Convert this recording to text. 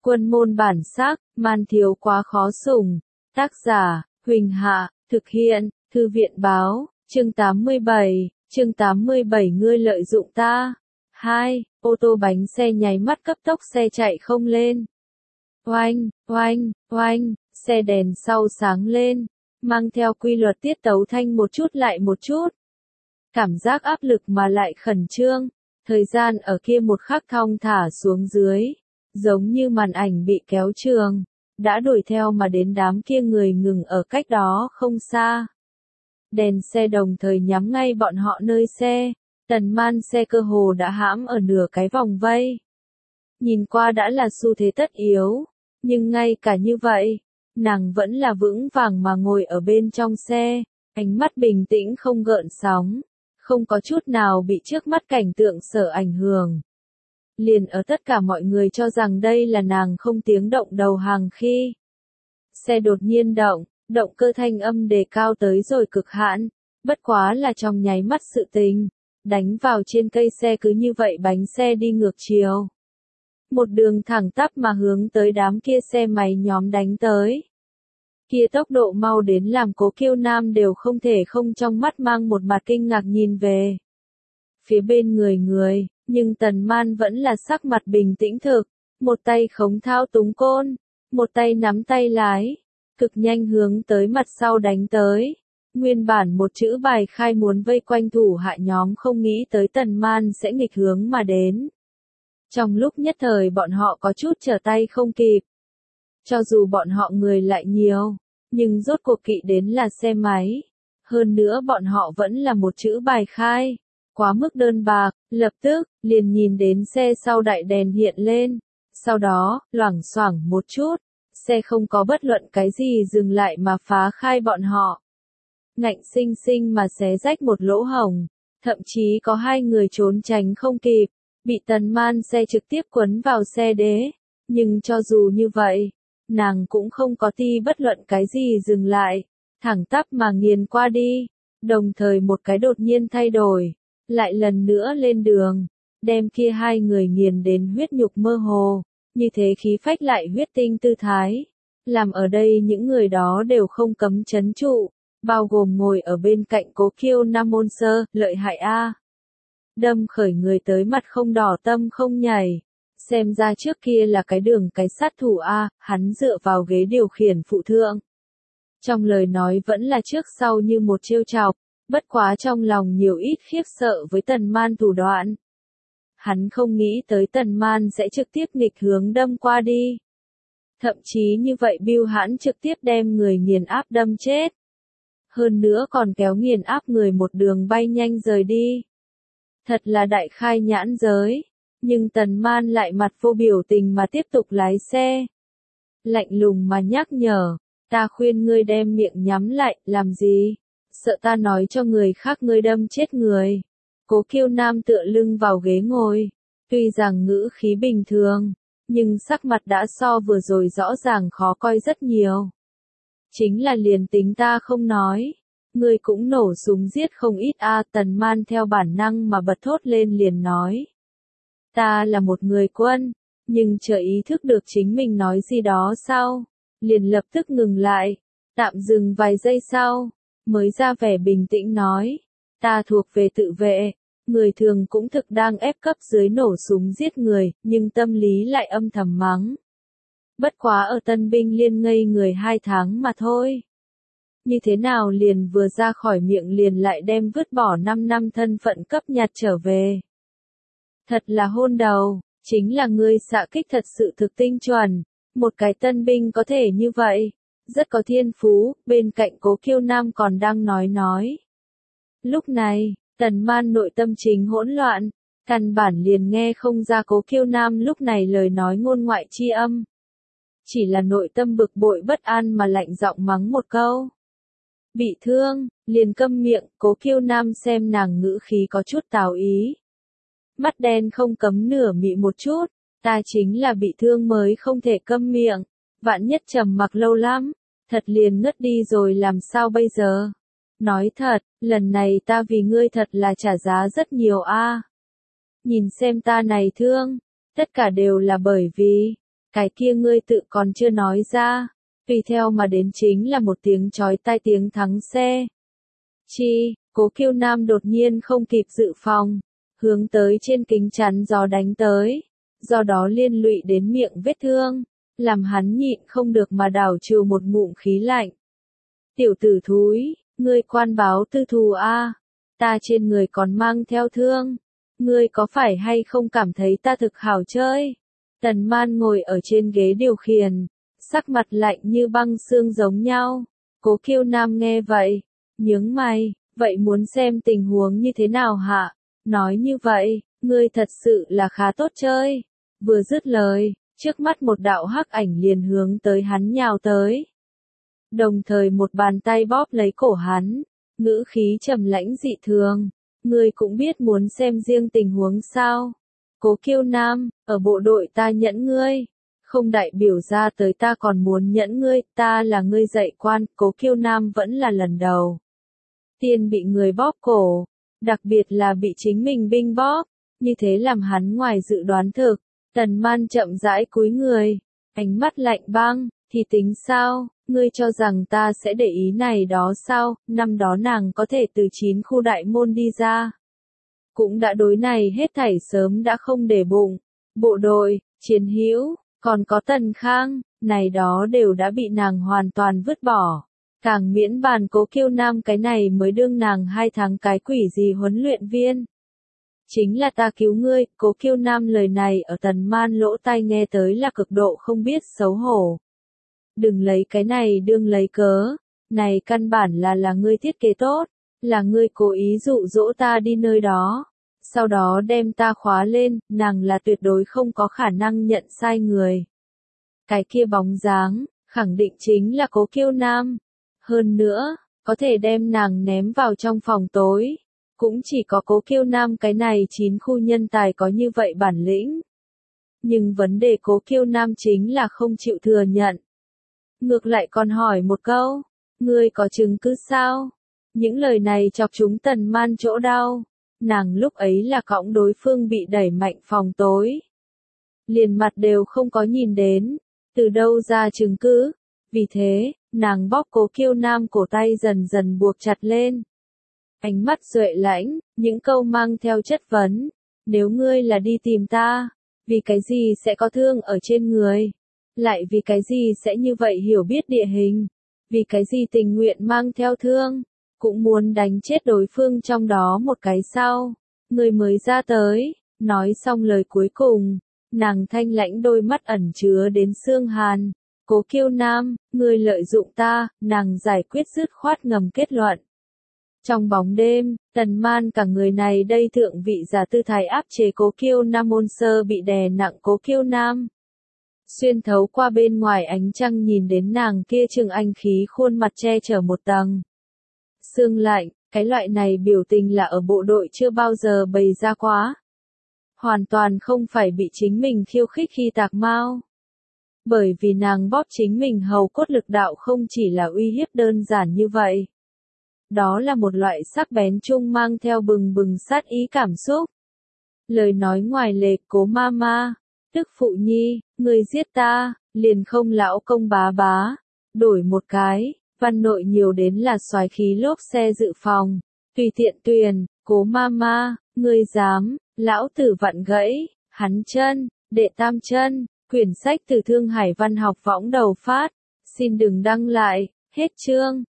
Quân môn bản sắc, man thiếu quá khó sủng. Tác giả, Huỳnh Hạ, thực hiện, Thư viện báo, chương 87, chương 87 ngươi lợi dụng ta. 2. Ô tô bánh xe nháy mắt cấp tốc xe chạy không lên. Oanh, oanh, oanh, xe đèn sau sáng lên, mang theo quy luật tiết tấu thanh một chút lại một chút. Cảm giác áp lực mà lại khẩn trương, thời gian ở kia một khắc thong thả xuống dưới, giống như màn ảnh bị kéo trường, đã đuổi theo mà đến đám kia người ngừng ở cách đó không xa. Đèn xe đồng thời nhắm ngay bọn họ nơi xe, tần man xe cơ hồ đã hãm ở nửa cái vòng vây. Nhìn qua đã là xu thế tất yếu, nhưng ngay cả như vậy, nàng vẫn là vững vàng mà ngồi ở bên trong xe, ánh mắt bình tĩnh không gợn sóng, không có chút nào bị trước mắt cảnh tượng sở ảnh hưởng. Liền ở tất cả mọi người cho rằng đây là nàng không tiếng động đầu hàng khi xe đột nhiên động cơ thanh âm đề cao tới rồi cực hạn, bất quá là trong nháy mắt sự tình, đánh vào trên cây xe cứ như vậy bánh xe đi ngược chiều. Một đường thẳng tắp mà hướng tới đám kia xe máy nhóm đánh tới. Kia tốc độ mau đến làm Cố Kiêu Nam đều không thể không trong mắt mang một mặt kinh ngạc nhìn về phía bên người, nhưng Tần Man vẫn là sắc mặt bình tĩnh thực, một tay khống thao túng côn, một tay nắm tay lái, cực nhanh hướng tới mặt sau đánh tới. Nguyên bản một chữ bài khai muốn vây quanh thủ hạ nhóm không nghĩ tới Tần Man sẽ nghịch hướng mà đến. Trong lúc nhất thời bọn họ có chút trở tay không kịp. Cho dù bọn họ người lại nhiều, nhưng rốt cuộc kỵ đến là xe máy. Hơn nữa bọn họ vẫn là một chữ bài khai. Quá mức đơn bạc, lập tức, liền nhìn đến xe sau đại đèn hiện lên. Sau đó, loảng xoảng một chút, xe không có bất luận cái gì dừng lại mà phá khai bọn họ. Ngạnh sinh sinh mà xé rách một lỗ hổng, thậm chí có hai người trốn tránh không kịp, bị Tần Man xe trực tiếp quấn vào xe đế. Nhưng cho dù như vậy, nàng cũng không có ti bất luận cái gì dừng lại, thẳng tắp mà nghiền qua đi, đồng thời một cái đột nhiên thay đổi, lại lần nữa lên đường, đem kia hai người nghiền đến huyết nhục mơ hồ, như thế khí phách lại huyết tinh tư thái, làm ở đây những người đó đều không cấm chấn trụ, bao gồm ngồi ở bên cạnh Cố Kiêu Nam môn sơ, lợi hại a. Đâm khởi người tới mặt không đỏ tâm không nhảy. Xem ra trước kia là cái đường cái sát thủ a, hắn dựa vào ghế điều khiển phụ thượng. Trong lời nói vẫn là trước sau như một trêu chọc, bất quá trong lòng nhiều ít khiếp sợ với Tần Man thủ đoạn. Hắn không nghĩ tới Tần Man sẽ trực tiếp nghịch hướng đâm qua đi. Thậm chí như vậy bưu hãn trực tiếp đem người nghiền áp đâm chết. Hơn nữa còn kéo nghiền áp người một đường bay nhanh rời đi. Thật là đại khai nhãn giới. Nhưng Tần Man lại mặt vô biểu tình mà tiếp tục lái xe. Lạnh lùng mà nhắc nhở, ta khuyên ngươi đem miệng nhắm lại, làm gì? Sợ ta nói cho người khác ngươi đâm chết người. Cố Kiêu Nam tựa lưng vào ghế ngồi, tuy rằng ngữ khí bình thường, nhưng sắc mặt đã so vừa rồi rõ ràng khó coi rất nhiều. Chính là liền tính ta không nói, ngươi cũng nổ súng giết không ít a. Tần Man theo bản năng mà bật thốt lên liền nói. Ta là một người quân, nhưng chờ ý thức được chính mình nói gì đó sau, liền lập tức ngừng lại, tạm dừng vài giây sau, mới ra vẻ bình tĩnh nói, ta thuộc về tự vệ, người thường cũng thực đang ép cấp dưới nổ súng giết người, nhưng tâm lý lại âm thầm mắng. Bất quá ở tân binh liên ngây người 2 tháng mà thôi. Như thế nào liền vừa ra khỏi miệng liền lại đem vứt bỏ 5 năm thân phận cấp nhặt trở về. Thật là hôn đầu, chính là ngươi xạ kích thật sự thực tinh chuẩn, một cái tân binh có thể như vậy, rất có thiên phú, bên cạnh Cố Kiêu Nam còn đang nói. Lúc này, Tần Man nội tâm chính hỗn loạn, căn bản liền nghe không ra Cố Kiêu Nam lúc này lời nói ngôn ngoại chi âm. Chỉ là nội tâm bực bội bất an mà lạnh giọng mắng một câu. Bị thương, liền câm miệng, Cố Kiêu Nam xem nàng ngữ khí có chút tào ý. Mắt đen không cấm nửa mị một chút, ta chính là bị thương mới không thể câm miệng, vạn nhất trầm mặc lâu lắm, thật liền ngất đi rồi làm sao bây giờ? Nói thật, lần này ta vì ngươi thật là trả giá rất nhiều a. Nhìn xem ta này thương, tất cả đều là bởi vì, Cái kia ngươi tự còn chưa nói ra, tùy theo mà đến chính là một tiếng chói tai tiếng thắng xe. Chi, Cố Kiêu Nam đột nhiên không kịp dự phòng, hướng tới trên kính chắn gió đánh tới, do đó liên lụy đến miệng vết thương, làm hắn nhịn không được mà đảo trừ một ngụm khí lạnh. Tiểu tử thúi, ngươi quan báo tư thù a, ta trên người còn mang theo thương, ngươi có phải hay không cảm thấy ta thực hảo chơi? Tần Man ngồi ở trên ghế điều khiển, sắc mặt lạnh như băng xương giống nhau. Cố Kiêu Nam nghe vậy, nhướng mày, vậy muốn xem tình huống như thế nào hả? Nói như vậy, ngươi thật sự là khá tốt chơi. Vừa dứt lời, trước mắt một đạo hắc ảnh liền hướng tới hắn nhào tới. Đồng thời một bàn tay bóp lấy cổ hắn, ngữ khí trầm lãnh dị thường. Ngươi cũng biết muốn xem riêng tình huống sao? Cố Kiêu Nam, ở bộ đội ta nhẫn ngươi, không đại biểu ra tới ta còn muốn nhẫn ngươi, ta là ngươi dạy quan. Cố Kiêu Nam vẫn là lần đầu tiên bị người bóp cổ, đặc biệt là bị chính mình binh bóp, như thế làm hắn ngoài dự đoán thực. Tần Man chậm rãi cúi người, ánh mắt lạnh băng, thì tính sao, ngươi cho rằng ta sẽ để ý này đó sao? Năm đó nàng có thể từ 9 khu đại môn đi ra, cũng đã đối này hết thảy sớm đã không để bụng. Bộ đội, chiến hữu, còn có Tần Khang, này đó đều đã bị nàng hoàn toàn vứt bỏ. Càng miễn bàn Cố Kiêu Nam cái này mới đương nàng 2 tháng cái quỷ gì huấn luyện viên. Chính là ta cứu ngươi. Cố Kiêu Nam lời này ở Tần Man lỗ tai nghe tới là cực độ không biết xấu hổ. Đừng lấy cái này đương lấy cớ, này căn bản là ngươi thiết kế tốt, là ngươi cố ý dụ dỗ ta đi nơi đó, sau đó đem ta khóa lên, nàng là tuyệt đối không có khả năng nhận sai người. Cái kia bóng dáng, khẳng định chính là Cố Kiêu Nam. Hơn nữa, có thể đem nàng ném vào trong phòng tối, cũng chỉ có Cố Kiêu Nam cái này 9 khu nhân tài có như vậy bản lĩnh. Nhưng vấn đề Cố Kiêu Nam chính là không chịu thừa nhận. Ngược lại còn hỏi một câu, ngươi có chứng cứ sao? Những lời này chọc chúng Tần Man chỗ đau. Nàng lúc ấy là cõng đối phương bị đẩy mạnh phòng tối, liền mặt đều không có nhìn đến, từ đâu ra chứng cứ? Vì thế, nàng bóp Cố Kiêu Nam cổ tay dần dần buộc chặt lên. Ánh mắt duệ lãnh, những câu mang theo chất vấn. Nếu ngươi là đi tìm ta, vì cái gì sẽ có thương ở trên người? Lại vì cái gì sẽ như vậy hiểu biết địa hình? Vì cái gì tình nguyện mang theo thương? Cũng muốn đánh chết đối phương trong đó một cái sao? Người mới ra tới, nói xong lời cuối cùng, nàng thanh lãnh đôi mắt ẩn chứa đến xương hàn. Cố Kiêu Nam, ngươi lợi dụng ta, nàng giải quyết dứt khoát ngầm kết luận. Trong bóng đêm, Tần Man cả người này đây thượng vị giả tư thái áp chế Cố Kiêu Nam môn sơ bị đè nặng Cố Kiêu Nam. Xuyên thấu qua bên ngoài ánh trăng nhìn đến nàng kia trừng anh khí khuôn mặt che chở một tầng sương lạnh, cái loại này biểu tình là ở bộ đội chưa bao giờ bày ra quá. Hoàn toàn không phải bị chính mình khiêu khích khi tạc mao. Bởi vì nàng bóp chính mình hầu cốt lực đạo không chỉ là uy hiếp đơn giản như vậy. Đó là một loại sắc bén chung mang theo bừng bừng sát ý cảm xúc. Lời nói ngoài lề, Cố Mama, tức phụ nhi, người giết ta, liền không lão công bá bá. Đổi một cái, văn nội nhiều đến là soái khí lốp xe dự phòng. Tùy tiện tuyền, Cố Mama, người dám, lão tử vặn gãy, hắn chân, đệ tam chân. Quyển sách từ Thương Hải Văn học võng đầu phát. Xin đừng đăng lại, hết chương.